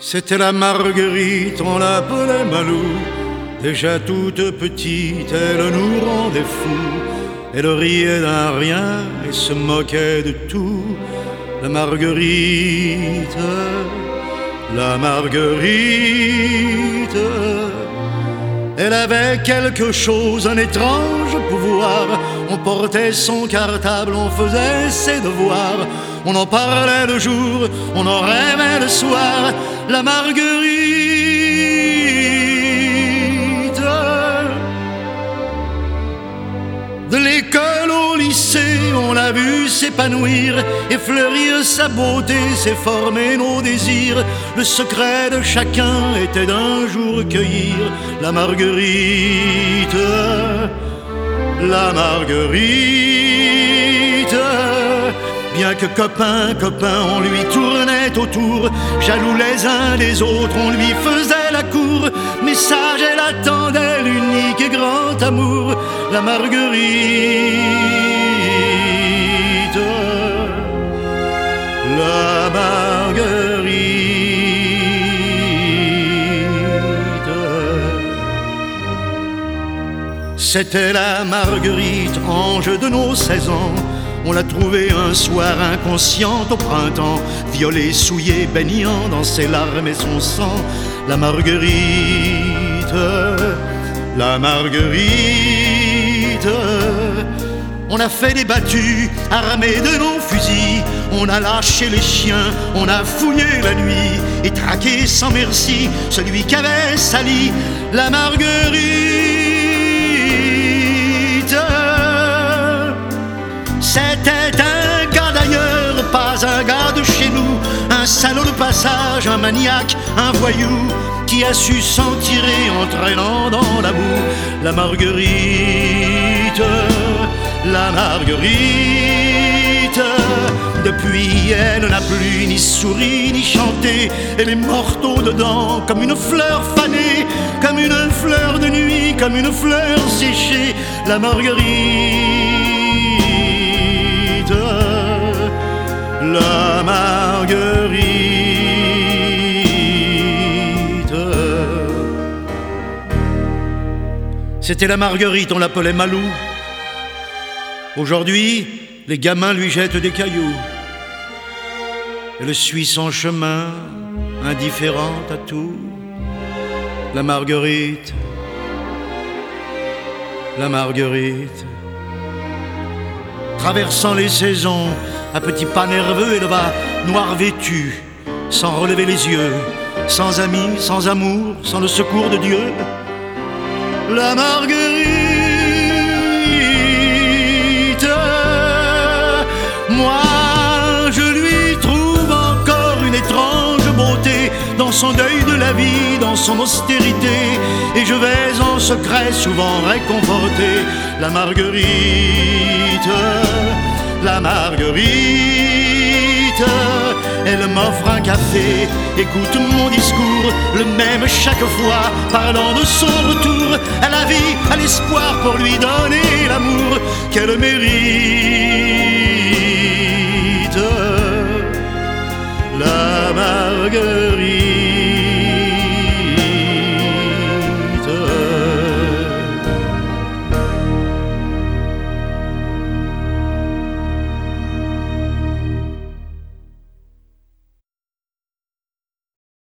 C'était la Marguerite, on l'appelait Malou. Déjà toute petite, elle nous rendait fous. Elle riait d'un rien et se moquait de tout. La Marguerite, la Marguerite. Elle avait quelque chose, un étrange pouvoir. On portait son cartable, on faisait ses devoirs. On en parlait le jour, on en rêvait le soir. La Marguerite. De l'école au lycée, on l'a vu s'épanouir et fleurir sa beauté, s'efformer nos désirs. Le secret de chacun était d'un jour cueillir la Marguerite, la Marguerite. Bien que copain, on lui tournait autour, jaloux les uns des autres, on lui faisait la cour. Mais sage, elle attendait l'unique et grand amour, la Marguerite, la Marguerite. C'était la Marguerite, ange de nos 16 ans. On l'a trouvée un soir inconsciente au printemps, violée, souillée, baignant dans ses larmes et son sang. La Marguerite, la Marguerite. On a fait des battues, armés de nos fusils. On a lâché les chiens, on a fouillé la nuit et traqué sans merci celui qui avait sali la Marguerite. C'était un gars d'ailleurs, pas un gars de chez nous. Un salaud de passage, un maniaque, un voyou qui a su s'en tirer en traînant dans la boue. La Marguerite, la Marguerite. Depuis, elle n'a plus ni souri ni chanté. Elle est morte au-dedans comme une fleur fanée, comme une fleur de nuit, comme une fleur séchée. La Marguerite, la Marguerite. C'était la Marguerite, on l'appelait Malou. Aujourd'hui, les gamins lui jettent des cailloux. Elle suit son chemin, indifférente à tout. La Marguerite, la Marguerite. Traversant les saisons, à petits pas nerveux, elle va noir vêtue, sans relever les yeux, sans amis, sans amour, sans le secours de Dieu. La Marguerite, moi je lui trouve encore une étrange beauté dans son deuil de la vie, dans son austérité, et je vais en secret souvent réconforter la Marguerite, la Marguerite. Elle m'offre un café, écoute mon discours, le même chaque fois, parlant de son retour à la vie, à l'espoir pour lui donner l'amour qu'elle mérite.